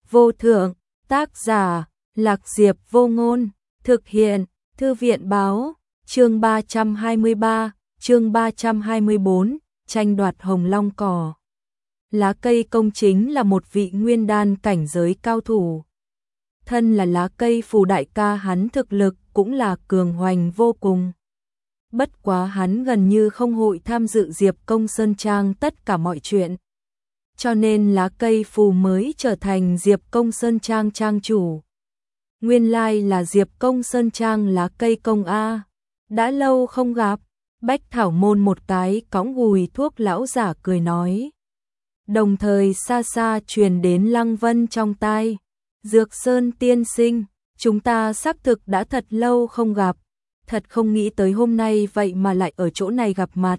vô thượng, tác giả, Lạc Diệp Vô Ngôn, thực hiện, Thư viện báo, chương 323, chương 324, tranh đoạt hồng long cỏ. Lá cây công chính là một vị nguyên đan cảnh giới cao thủ. Thân là lá cây phù đại ca, hắn thực lực cũng là cường hoành vô cùng. Bất quá hắn gần như không hội tham dự Diệp Công Sơn Trang tất cả mọi chuyện. Cho nên lá cây phù mới trở thành Diệp Công Sơn Trang trang chủ. Nguyên lai là Diệp Công Sơn Trang lá cây công A. Đã lâu không gặp. Bách Thảo Môn một cái cõng gùi thuốc lão giả cười nói. Đồng thời xa xa truyền đến Lăng Vân trong tai. Dược Sơn tiên sinh, chúng ta xác thực đã thật lâu không gặp. Thật không nghĩ tới hôm nay vậy mà lại ở chỗ này gặp mặt.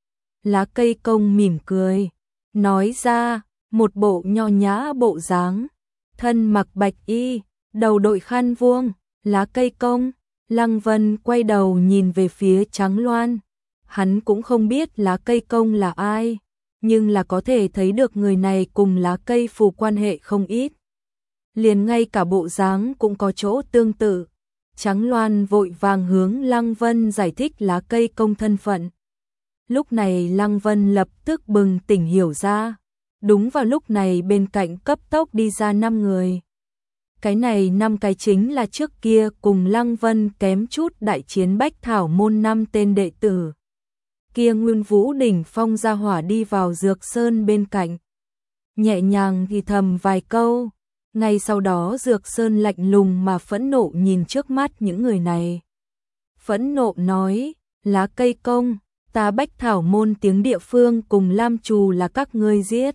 Lá cây công mỉm cười, nói ra, một bộ nho nhã bộ dáng, thân mặc bạch y, đầu đội khăn vuông. Lá cây công. Lăng Vân quay đầu nhìn về phía Trắng Loan. Hắn cũng không biết lá cây công là ai, nhưng là có thể thấy được người này cùng lá cây phù quan hệ không ít. Liền ngay cả bộ dáng cũng có chỗ tương tự. Trắng Loan vội vàng hướng Lăng Vân giải thích lá cây công thân phận. Lúc này Lăng Vân lập tức bừng tỉnh hiểu ra. Đúng vào lúc này bên cạnh cấp tốc đi ra 5 người. Cái này 5 cái chính là trước kia cùng Lăng Vân kém chút đại chiến Bách Thảo Môn 5 tên đệ tử. Kia Nguyên Vũ đỉnh phong ra hỏa đi vào Dược Sơn bên cạnh. Nhẹ nhàng thì thầm vài câu. Ngay sau đó Dược Sơn lạnh lùng mà phẫn nộ nhìn trước mắt những người này. Phẫn nộ nói, lá cây công, ta Bách Thảo Môn tiếng địa phương cùng Lam Trù là các ngươi giết.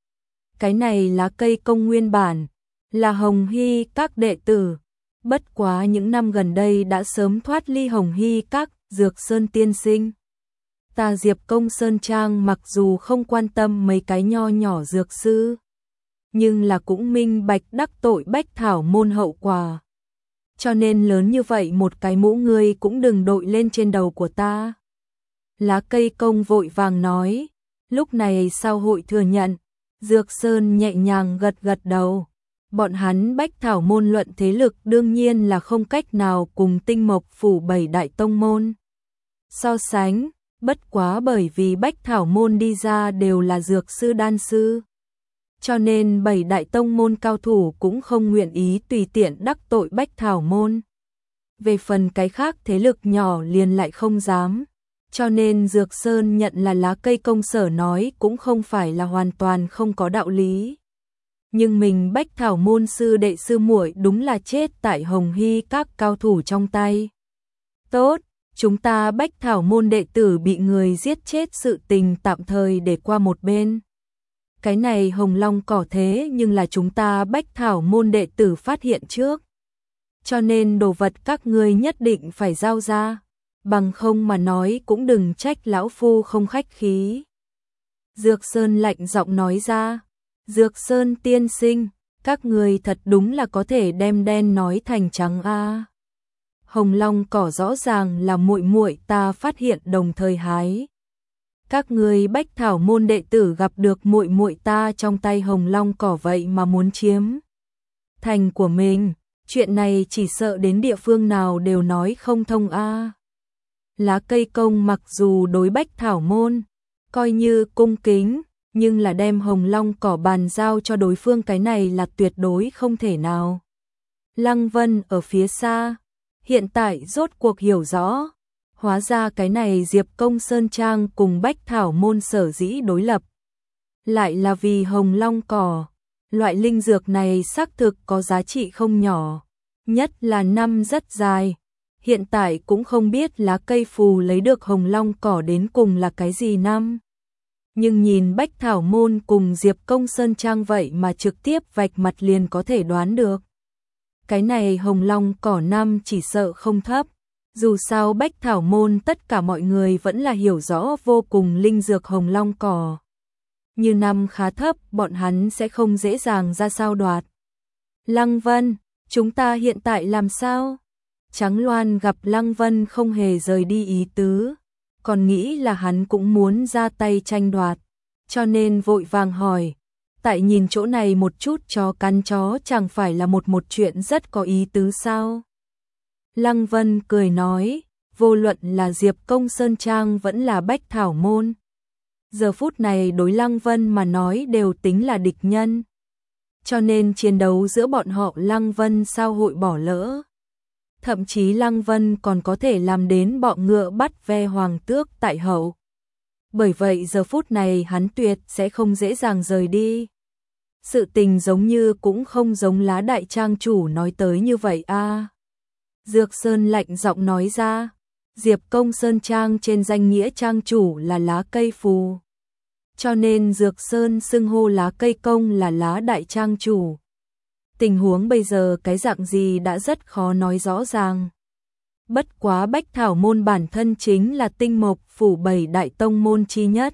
Cái này lá cây công nguyên bản, là Hồng Hy các đệ tử. Bất quá những năm gần đây đã sớm thoát ly Hồng Hy các, Dược Sơn tiên sinh. Ta Diệp Công Sơn Trang mặc dù không quan tâm mấy cái nho nhỏ dược sư, nhưng là cũng minh bạch đắc tội Bách Thảo Môn hậu quả. Cho nên lớn như vậy một cái mũ ngươi cũng đừng đội lên trên đầu của ta. Lá cây công vội vàng nói, lúc này sao hội thừa nhận. Dược Sơn nhẹ nhàng gật gật đầu. Bọn hắn Bách Thảo Môn luận thế lực đương nhiên là không cách nào cùng Tinh Mộc Phủ 7 đại tông môn so sánh, bất quá bởi vì Bách Thảo Môn đi ra đều là dược sư đan sư. Cho nên 7 đại tông môn cao thủ cũng không nguyện ý tùy tiện đắc tội Bách Thảo Môn. Về phần cái khác thế lực nhỏ liền lại không dám. Cho nên Dược Sơn nhận là lá cây công sở nói cũng không phải là hoàn toàn không có đạo lý. Nhưng mình Bách Thảo Môn sư đệ sư muội đúng là chết tại Hồng Hy các cao thủ trong tay. Tốt, chúng ta Bách Thảo Môn đệ tử bị người giết chết sự tình tạm thời để qua một bên. Cái này hồng long cỏ thế nhưng là chúng ta Bách Thảo Môn đệ tử phát hiện trước. Cho nên đồ vật các ngươi nhất định phải giao ra. Bằng không mà nói cũng đừng trách lão phu không khách khí. Dược Sơn lạnh giọng nói ra. Dược Sơn tiên sinh, các người thật đúng là có thể đem đen nói thành trắng a. Hồng long cỏ rõ ràng là muội muội ta phát hiện đồng thời hái. Các người Bách Thảo Môn đệ tử gặp được muội muội ta trong tay hồng long cỏ vậy mà muốn chiếm thành của mình, chuyện này chỉ sợ đến địa phương nào đều nói không thông a. Lá cây công mặc dù đối Bách Thảo Môn coi như cung kính, nhưng là đem hồng long cỏ bàn giao cho đối phương cái này là tuyệt đối không thể nào. Lăng Vân ở phía xa, hiện tại rốt cuộc hiểu rõ, hóa ra cái này Diệp Công Sơn Trang cùng Bách Thảo Môn sở dĩ đối lập. Lại là vì hồng long cỏ, loại linh dược này xác thực có giá trị không nhỏ, nhất là năm rất dài. Hiện tại cũng không biết lá cây phù lấy được hồng long cỏ đến cùng là cái gì năm. Nhưng nhìn Bách Thảo Môn cùng Diệp Công Sơn Trang vậy mà trực tiếp vạch mặt liền có thể đoán được. Cái này hồng long cỏ năm chỉ sợ không thấp. Dù sao Bách Thảo Môn tất cả mọi người vẫn là hiểu rõ vô cùng linh dược hồng long cỏ. Như năm khá thấp bọn hắn sẽ không dễ dàng ra sao đoạt. Lăng Vân, chúng ta hiện tại làm sao? Trắng Loan gặp Lăng Vân không hề rời đi ý tứ, còn nghĩ là hắn cũng muốn ra tay tranh đoạt, cho nên vội vàng hỏi, tại nhìn chỗ này một chút chó cắn chó chẳng phải là một chuyện rất có ý tứ sao? Lăng Vân cười nói, vô luận là Diệp Công Sơn Trang vẫn là Bách Thảo Môn. Giờ phút này đối Lăng Vân mà nói đều tính là địch nhân. Cho nên chiến đấu giữa bọn họ Lăng Vân sao hội bỏ lỡ. Thậm chí Lăng Vân còn có thể làm đến bọ ngựa bắt ve hoàng tước tại hậu. Bởi vậy giờ phút này hắn tuyệt sẽ không dễ dàng rời đi. Sự tình giống như cũng không giống lá đại trang chủ nói tới như vậy a. Dược Sơn lạnh giọng nói ra, Diệp Công Sơn Trang trên danh nghĩa trang chủ là lá cây phù. Cho nên Dược Sơn xưng hô lá cây công là lá đại trang chủ. Tình huống bây giờ cái dạng gì đã rất khó nói rõ ràng. Bất quá Bách Thảo Môn bản thân chính là tinh mộc phủ 7 đại tông môn chi nhất.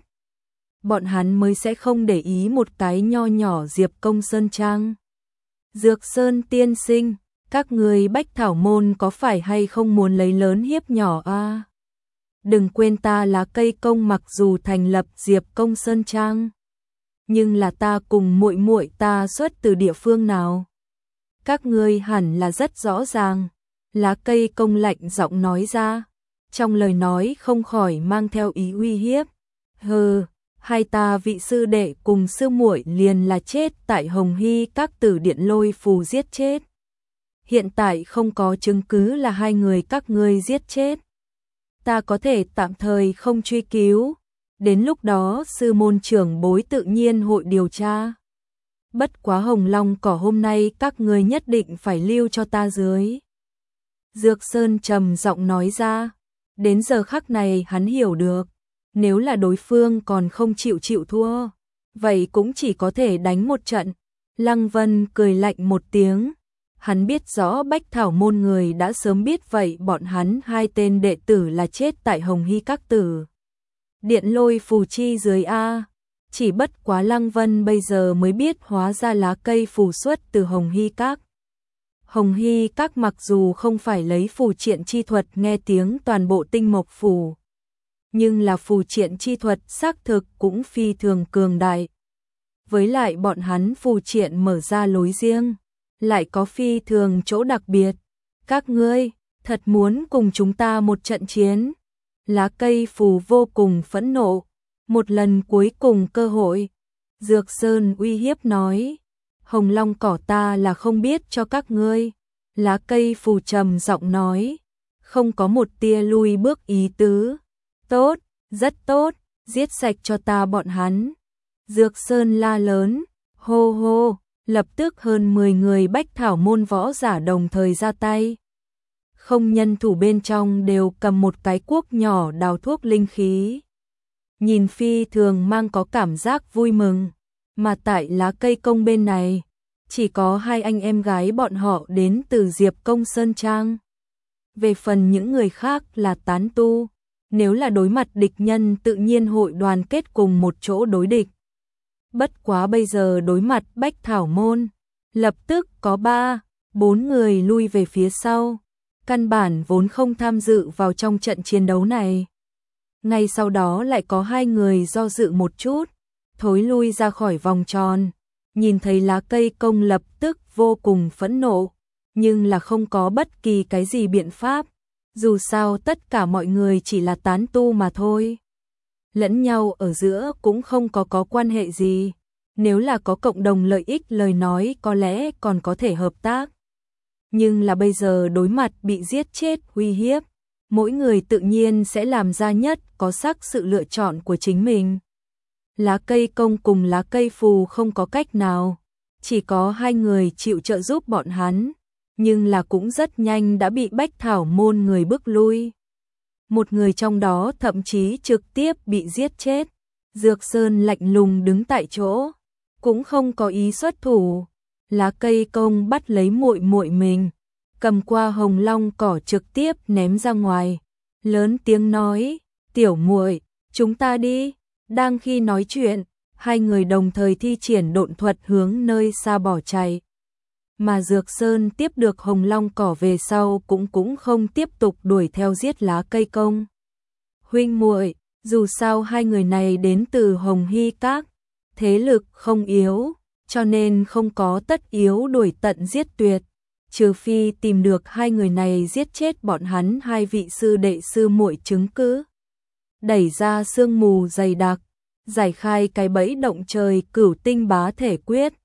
Bọn hắn mới sẽ không để ý một cái nho nhỏ Diệp Công Sơn Trang. Dược Sơn tiên sinh, các người Bách Thảo Môn có phải hay không muốn lấy lớn hiếp nhỏ a? Đừng quên ta là cây công mặc dù thành lập Diệp Công Sơn Trang. Nhưng là ta cùng muội muội ta xuất từ địa phương nào? Các ngươi hẳn là rất rõ ràng. Lá cây công lạnh giọng nói ra. Trong lời nói không khỏi mang theo ý uy hiếp. Hừ, hai ta vị sư đệ cùng sư muội liền là chết tại Hồng Hy các tử điện lôi phù giết chết. Hiện tại không có chứng cứ là hai người các ngươi giết chết. Ta có thể tạm thời không truy cứu. Đến lúc đó sư môn trưởng bối tự nhiên hội điều tra. Bất quá Hồng Long cỏ hôm nay các ngươi nhất định phải lưu cho ta dưới. Dược Sơn trầm giọng nói ra. Đến giờ khắc này hắn hiểu được. Nếu là đối phương còn không chịu thua, vậy cũng chỉ có thể đánh một trận. Lăng Vân cười lạnh một tiếng. Hắn biết rõ Bách Thảo Môn người đã sớm biết vậy bọn hắn hai tên đệ tử là chết tại Hồng Hy các tử điện lôi phù chi dưới a. Chỉ bất quá Lăng Vân bây giờ mới biết hóa ra lá cây phù xuất từ Hồng Hy các. Hồng Hy các mặc dù không phải lấy phù triện chi thuật nghe tiếng toàn bộ tinh mộc phù, nhưng là phù triện chi thuật xác thực cũng phi thường cường đại. Với lại bọn hắn phù triện mở ra lối riêng, lại có phi thường chỗ đặc biệt. Các ngươi thật muốn cùng chúng ta một trận chiến? Lá cây phù vô cùng phẫn nộ. Một lần cuối cùng cơ hội. Dược Sơn uy hiếp nói. Hồng Long cỏ ta là không biết cho các ngươi. Lá cây phù trầm giọng nói. Không có một tia lui bước ý tứ. Tốt, rất tốt, giết sạch cho ta bọn hắn. Dược Sơn la lớn. Hô hô, lập tức hơn 10 người Bách Thảo Môn võ giả đồng thời ra tay. Không nhân thủ bên trong đều cầm một cái cuốc nhỏ đào thuốc linh khí. Nhìn phi thường mang có cảm giác vui mừng. Mà tại lá cây công bên này, chỉ có hai anh em gái bọn họ đến từ Diệp Công Sơn Trang. Về phần những người khác là tán tu. Nếu là đối mặt địch nhân tự nhiên hội đoàn kết cùng một chỗ đối địch. Bất quá bây giờ đối mặt Bách Thảo Môn, lập tức có 3-4 người lui về phía sau. Căn bản vốn không tham dự vào trong trận chiến đấu này. Ngay sau đó lại có 2 người do dự một chút, thối lui ra khỏi vòng tròn. Nhìn thấy lá cây công lập tức vô cùng phẫn nộ, nhưng là không có bất kỳ cái gì biện pháp. Dù sao tất cả mọi người chỉ là tán tu mà thôi. Lẫn nhau ở giữa cũng không có quan hệ gì. Nếu là có cộng đồng lợi ích lời nói có lẽ còn có thể hợp tác. Nhưng là bây giờ đối mặt bị giết chết uy hiếp, mỗi người tự nhiên sẽ làm ra nhất có sắc sự lựa chọn của chính mình. Lá cây công cùng lá cây phù không có cách nào, chỉ có 2 người chịu trợ giúp bọn hắn, nhưng là cũng rất nhanh đã bị Bách Thảo Môn người bức lui. Một người trong đó thậm chí trực tiếp bị giết chết. Dược Sơn lạnh lùng đứng tại chỗ, cũng không có ý xuất thủ. Lá cây công bắt lấy muội muội mình, cầm qua Hồng Long cỏ trực tiếp ném ra ngoài, lớn tiếng nói, "Tiểu muội, chúng ta đi." Đang khi nói chuyện, 2 người đồng thời thi triển độn thuật hướng nơi xa bỏ chạy. Mà Dược Sơn tiếp được Hồng Long cỏ về sau cũng không tiếp tục đuổi theo giết lá cây công. Huynh muội, dù sao 2 người này đến từ Hồng Hy Các, thế lực không yếu, cho nên không có tất yếu đuổi tận giết tuyệt, trừ phi tìm được hai người này giết chết bọn hắn hai vị sư đệ sư muội chứng cứ. Đẩy ra sương mù dày đặc, giải khai cái bẫy động trời Cửu Tinh Bá Thể Quyết,